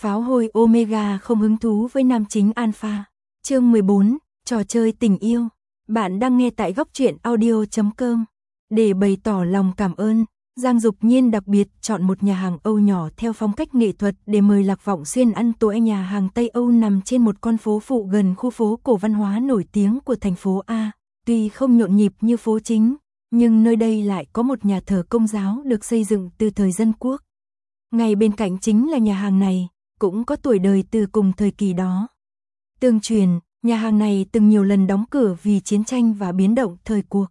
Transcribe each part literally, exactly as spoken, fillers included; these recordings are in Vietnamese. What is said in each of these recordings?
Pháo hôi Omega không hứng thú với nam chính Alpha. Chương mười bốn, trò chơi tình yêu. Bạn đang nghe tại góc truyện audio chấm com. Để bày tỏ lòng cảm ơn, Giang Dục Nhiên đặc biệt chọn một nhà hàng Âu nhỏ theo phong cách nghệ thuật để mời Lạc Vọng Xuyên ăn tối. Nhà hàng Tây Âu nằm trên một con phố phụ gần khu phố cổ văn hóa nổi tiếng của thành phố A. Tuy không nhộn nhịp như phố chính, nhưng nơi đây lại có một nhà thờ Công giáo được xây dựng từ thời Dân Quốc. Ngay bên cạnh chính là nhà hàng này, cũng có tuổi đời từ cùng thời kỳ đó. Tương truyền, nhà hàng này từng nhiều lần đóng cửa vì chiến tranh và biến động thời cuộc.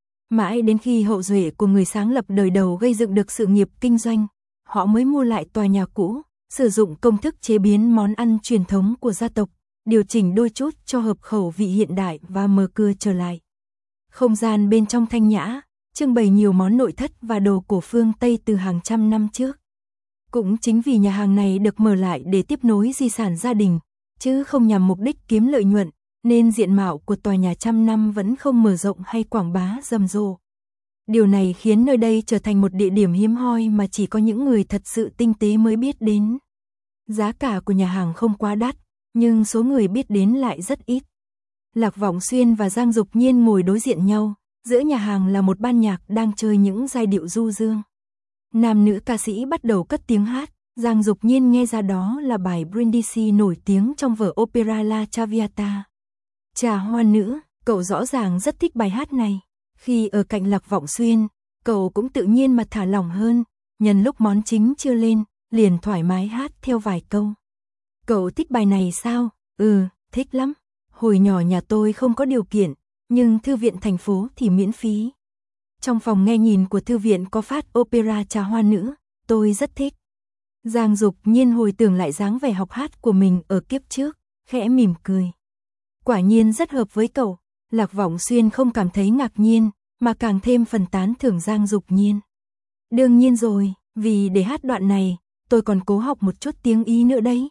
Mãi đến khi hậu duệ của người sáng lập đời đầu gây dựng được sự nghiệp kinh doanh, họ mới mua lại tòa nhà cũ, sử dụng công thức chế biến món ăn truyền thống của gia tộc, điều chỉnh đôi chút cho hợp khẩu vị hiện đại và mở cửa trở lại. Không gian bên trong thanh nhã, trưng bày nhiều món nội thất và đồ cổ phương Tây từ hàng trăm năm trước. Cũng chính vì nhà hàng này được mở lại để tiếp nối di sản gia đình, chứ không nhằm mục đích kiếm lợi nhuận, nên diện mạo của tòa nhà trăm năm vẫn không mở rộng hay quảng bá rầm rộ. Điều này khiến nơi đây trở thành một địa điểm hiếm hoi mà chỉ có những người thật sự tinh tế mới biết đến. Giá cả của nhà hàng không quá đắt, nhưng số người biết đến lại rất ít. Lạc Vọng Xuyên và Giang Dục Nhiên ngồi đối diện nhau, giữa nhà hàng là một ban nhạc đang chơi những giai điệu du dương. Nam nữ ca sĩ bắt đầu cất tiếng hát, Giang Dục Nhiên nghe ra đó là bài Brindisi nổi tiếng trong vở opera La Traviata. Trà hoa nữ, cậu rõ ràng rất thích bài hát này. Khi ở cạnh Lạc Vọng Xuyên, cậu cũng tự nhiên mà thả lỏng hơn, nhân lúc món chính chưa lên, liền thoải mái hát theo vài câu. Cậu thích bài này sao? Ừ, thích lắm. Hồi nhỏ nhà tôi không có điều kiện, nhưng thư viện thành phố thì miễn phí. Trong phòng nghe nhìn của thư viện có phát opera Trà hoa nữ, tôi rất thích. Giang Dục Nhiên hồi tưởng lại dáng vẻ học hát của mình ở kiếp trước, khẽ mỉm cười. Quả nhiên rất hợp với cậu. Lạc Vọng Xuyên không cảm thấy ngạc nhiên, mà càng thêm phần tán thưởng Giang Dục Nhiên. Đương nhiên rồi, vì để hát đoạn này, tôi còn cố học một chút tiếng Ý nữa đấy.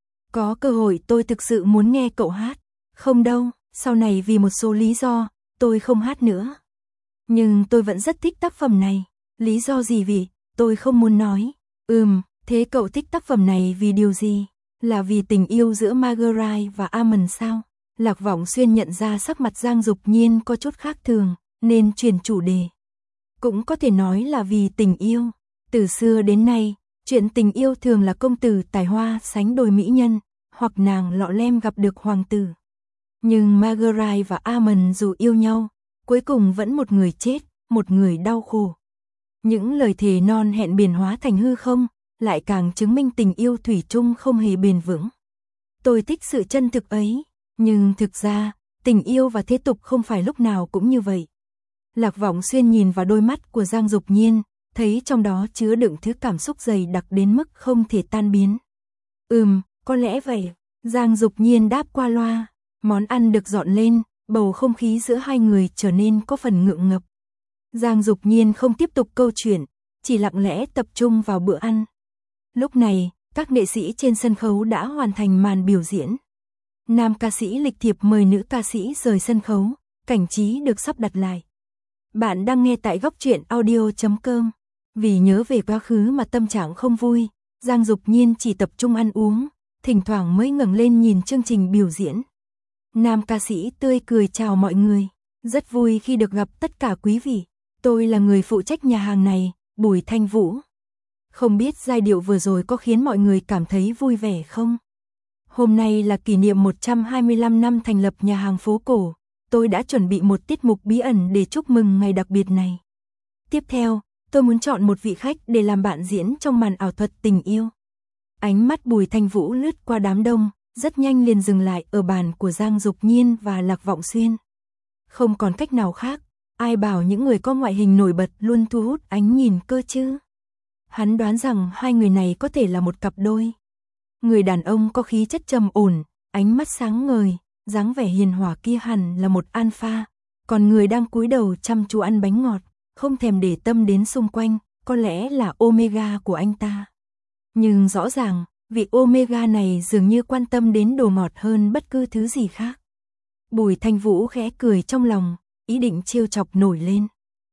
Có cơ hội tôi thực sự muốn nghe cậu hát. Không đâu, sau này vì một số lý do, tôi không hát nữa. Nhưng tôi vẫn rất thích tác phẩm này. Lý do gì vì, tôi không muốn nói. Ừm, thế cậu thích tác phẩm này vì điều gì? Là vì tình yêu giữa Marguerite và Armand sao? Lạc Vọng Xuyên nhận ra sắc mặt Giang Dục Nhiên có chút khác thường, nên chuyển chủ đề. Cũng có thể nói là vì tình yêu. Từ xưa đến nay, chuyện tình yêu thường là công tử tài hoa sánh đôi mỹ nhân, hoặc nàng lọ lem gặp được hoàng tử. Nhưng Marguerite và Armand dù yêu nhau, cuối cùng vẫn một người chết, một người đau khổ. Những lời thề non hẹn biển hóa thành hư không, lại càng chứng minh tình yêu thủy chung không hề bền vững. Tôi thích sự chân thực ấy, nhưng thực ra, tình yêu và thế tục không phải lúc nào cũng như vậy. Lạc Vọng Xuyên nhìn vào đôi mắt của Giang Dục Nhiên, thấy trong đó chứa đựng thứ cảm xúc dày đặc đến mức không thể tan biến. Ừm, có lẽ vậy. Giang Dục Nhiên đáp qua loa. Món ăn được dọn lên, bầu không khí giữa hai người trở nên có phần ngượng ngập. Giang Dục Nhiên không tiếp tục câu chuyện, chỉ lặng lẽ tập trung vào bữa ăn. Lúc này, các nghệ sĩ trên sân khấu đã hoàn thành màn biểu diễn. Nam ca sĩ lịch thiệp mời nữ ca sĩ rời sân khấu, cảnh trí được sắp đặt lại. Bạn đang nghe tại góc truyện audio chấm com. Vì nhớ về quá khứ mà tâm trạng không vui, Giang Dục Nhiên chỉ tập trung ăn uống, thỉnh thoảng mới ngẩng lên nhìn chương trình biểu diễn. Nam ca sĩ tươi cười chào mọi người, rất vui khi được gặp tất cả quý vị. Tôi là người phụ trách nhà hàng này, Bùi Thanh Vũ. Không biết giai điệu vừa rồi có khiến mọi người cảm thấy vui vẻ không? Hôm nay là kỷ niệm một trăm hai mươi lăm năm thành lập nhà hàng phố cổ, tôi đã chuẩn bị một tiết mục bí ẩn để chúc mừng ngày đặc biệt này. Tiếp theo, tôi muốn chọn một vị khách để làm bạn diễn trong màn ảo thuật tình yêu. Ánh mắt Bùi Thanh Vũ lướt qua đám đông, rất nhanh liền dừng lại ở bàn của Giang Dục Nhiên và Lạc Vọng Xuyên. Không còn cách nào khác, ai bảo những người có ngoại hình nổi bật luôn thu hút ánh nhìn cơ chứ. Hắn đoán rằng hai người này có thể là một cặp đôi. Người đàn ông có khí chất trầm ổn, ánh mắt sáng ngời, dáng vẻ hiền hòa kia hẳn là một alpha, còn người đang cúi đầu chăm chú ăn bánh ngọt, không thèm để tâm đến xung quanh, có lẽ là omega của anh ta. Nhưng rõ ràng, vị omega này dường như quan tâm đến đồ ngọt hơn bất cứ thứ gì khác. Bùi Thanh Vũ khẽ cười trong lòng, ý định trêu chọc nổi lên.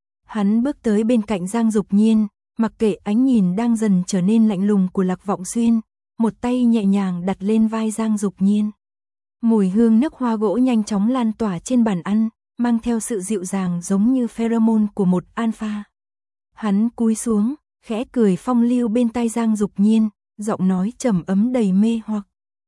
Hắn bước tới bên cạnh Giang Dục Nhiên, mặc kệ ánh nhìn đang dần trở nên lạnh lùng của Lạc Vọng Xuyên, một tay nhẹ nhàng đặt lên vai Giang Dục Nhiên. Mùi hương nước hoa gỗ nhanh chóng lan tỏa trên bàn ăn, mang theo sự dịu dàng giống như pheromone của một alpha. Hắn cúi xuống, khẽ cười phong lưu bên tai Giang Dục Nhiên, giọng nói trầm ấm đầy mê hoặc.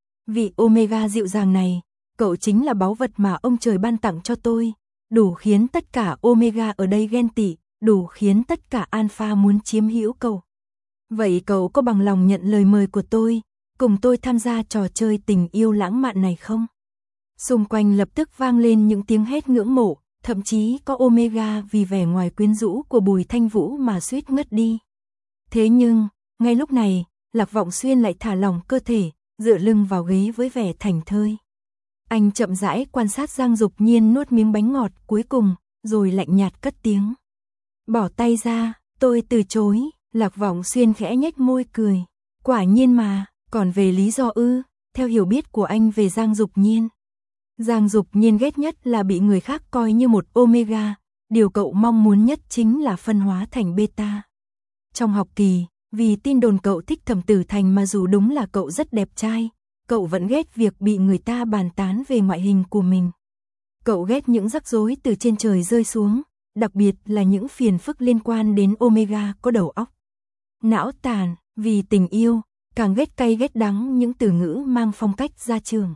Vị Omega dịu dàng này, cậu chính là báu vật mà ông trời ban tặng cho tôi, đủ khiến tất cả Omega ở đây ghen tị, đủ khiến tất cả alpha muốn chiếm hữu cậu. Vậy cậu có bằng lòng nhận lời mời của tôi, cùng tôi tham gia trò chơi tình yêu lãng mạn này không? Xung quanh lập tức vang lên những tiếng hét ngưỡng mộ, thậm chí có Omega vì vẻ ngoài quyến rũ của Bùi Thanh Vũ mà suýt ngất đi. Thế nhưng, ngay lúc này, Lạc Vọng Xuyên lại thả lỏng cơ thể, dựa lưng vào ghế với vẻ thảnh thơi. Anh chậm rãi quan sát Giang Dục Nhiên nuốt miếng bánh ngọt cuối cùng, rồi lạnh nhạt cất tiếng. Bỏ tay ra, tôi từ chối. Lạc Vọng Xuyên khẽ nhếch môi cười. Quả nhiên mà, còn về lý do ư, theo hiểu biết của anh về Giang Dục Nhiên. Giang Dục Nhiên ghét nhất là bị người khác coi như một Omega, điều cậu mong muốn nhất chính là phân hóa thành beta. Trong học kỳ, vì tin đồn cậu thích Thẩm Tử Thành mà dù đúng là cậu rất đẹp trai, cậu vẫn ghét việc bị người ta bàn tán về ngoại hình của mình. Cậu ghét những rắc rối từ trên trời rơi xuống, đặc biệt là những phiền phức liên quan đến Omega có đầu óc não tàn, vì tình yêu, càng ghét cay ghét đắng những từ ngữ mang phong cách gia trưởng.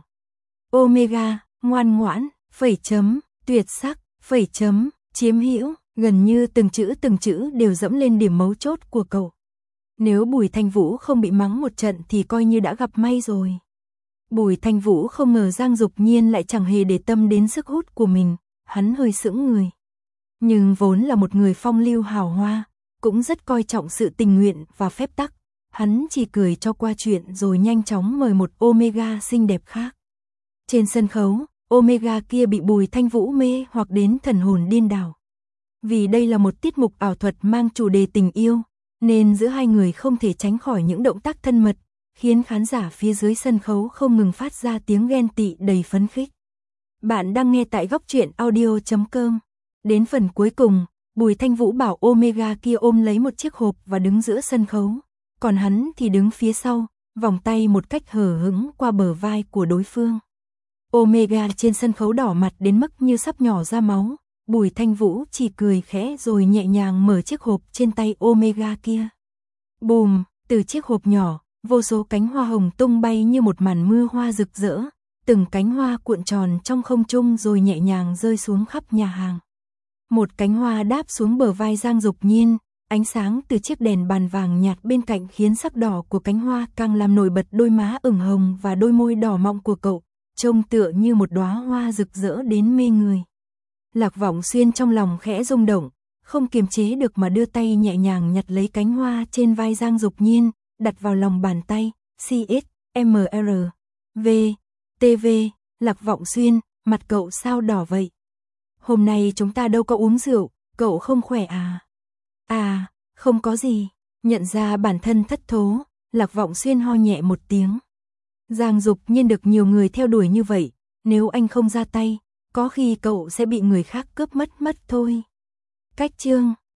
Omega, ngoan ngoãn, phẩy chấm, tuyệt sắc, phẩy chấm, chiếm hữu, gần như từng chữ từng chữ đều dẫm lên điểm mấu chốt của cậu. Nếu Bùi Thanh Vũ không bị mắng một trận thì coi như đã gặp may rồi. Bùi Thanh Vũ không ngờ Giang Dục Nhiên lại chẳng hề để tâm đến sức hút của mình, hắn hơi sững người. Nhưng vốn là một người phong lưu hào hoa, cũng rất coi trọng sự tình nguyện và phép tắc, hắn chỉ cười cho qua chuyện rồi nhanh chóng mời một Omega xinh đẹp khác. Trên sân khấu, Omega kia bị Bùi Thanh Vũ mê hoặc đến thần hồn điên đảo. Vì đây là một tiết mục ảo thuật mang chủ đề tình yêu, nên giữa hai người không thể tránh khỏi những động tác thân mật, khiến khán giả phía dưới sân khấu không ngừng phát ra tiếng ghen tị đầy phấn khích. Bạn đang nghe tại góc truyện audio chấm com. Đến phần cuối cùng, Bùi Thanh Vũ bảo Omega kia ôm lấy một chiếc hộp và đứng giữa sân khấu, còn hắn thì đứng phía sau, vòng tay một cách hờ hững qua bờ vai của đối phương. Omega trên sân khấu đỏ mặt đến mức như sắp nhỏ ra máu, Bùi Thanh Vũ chỉ cười khẽ rồi nhẹ nhàng mở chiếc hộp trên tay Omega kia. Bùm, từ chiếc hộp nhỏ, vô số cánh hoa hồng tung bay như một màn mưa hoa rực rỡ, từng cánh hoa cuộn tròn trong không trung rồi nhẹ nhàng rơi xuống khắp nhà hàng. Một cánh hoa đáp xuống bờ vai Giang Dục Nhiên, ánh sáng từ chiếc đèn bàn vàng nhạt bên cạnh khiến sắc đỏ của cánh hoa càng làm nổi bật đôi má ửng hồng và đôi môi đỏ mọng của cậu, trông tựa như một đóa hoa rực rỡ đến mê người. Lạc Vọng Xuyên trong lòng khẽ rung động, không kiềm chế được mà đưa tay nhẹ nhàng nhặt lấy cánh hoa trên vai Giang Dục Nhiên, đặt vào lòng bàn tay. C S M R V T V. Lạc Vọng Xuyên, mặt cậu sao đỏ vậy? Hôm nay chúng ta đâu có uống rượu, cậu không khỏe à? À, không có gì. Nhận ra bản thân thất thố, Lạc Vọng Xuyên ho nhẹ một tiếng. Giang Dục Nhiên được nhiều người theo đuổi như vậy, nếu anh không ra tay, có khi cậu sẽ bị người khác cướp mất mất thôi. Cách chương